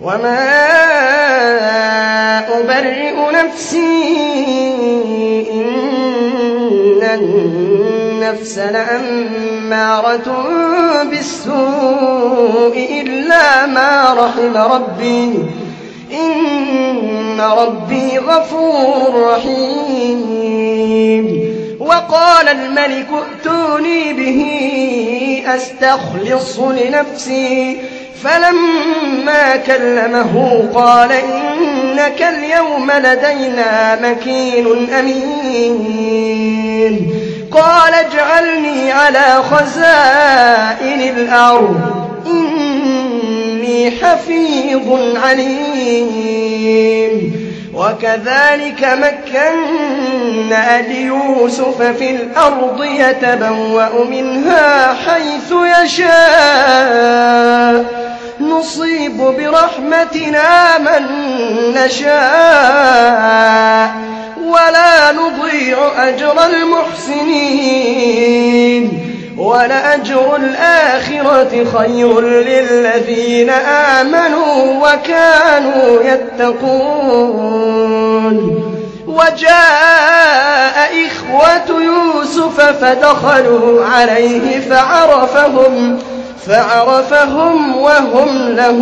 وما أبرئ نفسي إن النفس لأمارة بالسوء إلا ما رحم ربي إن ربي غفور رحيم. وقال الملك ائتوني به أستخلص لنفسي فلما كلمه قال إنك اليوم لدينا مكين أمين. قال اجعلني على خزائن الأرض إني حفيظ عليم. وكذلك مكنا ليوسف في الأرض يتبوأ منها حيث يشاء نصيب برحمتنا من نشاء ولا نضيع أجر المحسنين ولأجر الآخرة خير للذين آمنوا وكانوا يتقون. وجاء إخوة يوسف فدخلوا عليه فعرفهم وهم له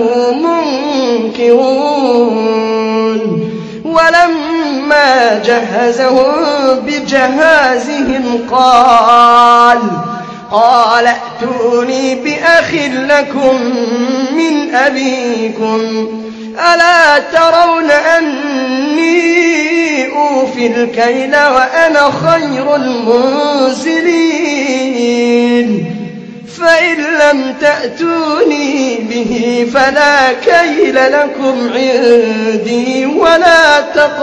منكرون. ولما جهزهم بجهازهم قال ائتوني بأخ لكم من أبيكم ألا ترون أني أوفي الكيل وأنا خير المنزلين فإن لم تأتوني به فلا كيل لكم عندي ولا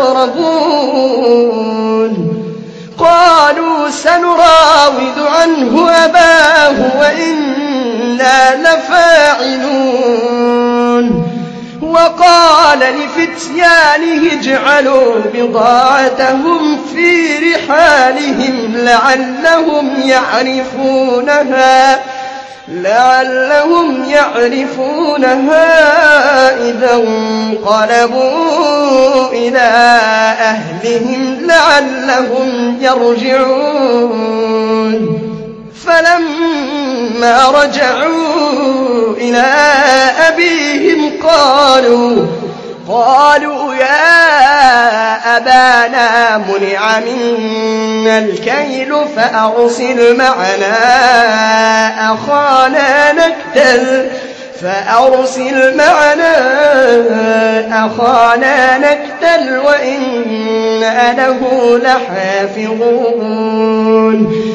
تقربون. قالوا سنراود عنه أباه وإنا لفاعلون. وقال لفتيانه اجعلوا بضاعتهم في رحالهم لعلهم يعرفونها إذا انقلبوا إلى أهلهم لعلهم يرجعون. فلما رجعوا إلى أبيهم قالوا يا أبانا منع منا الكيل فأرسل معنا أخانا نكتل وإنا له لحافظون.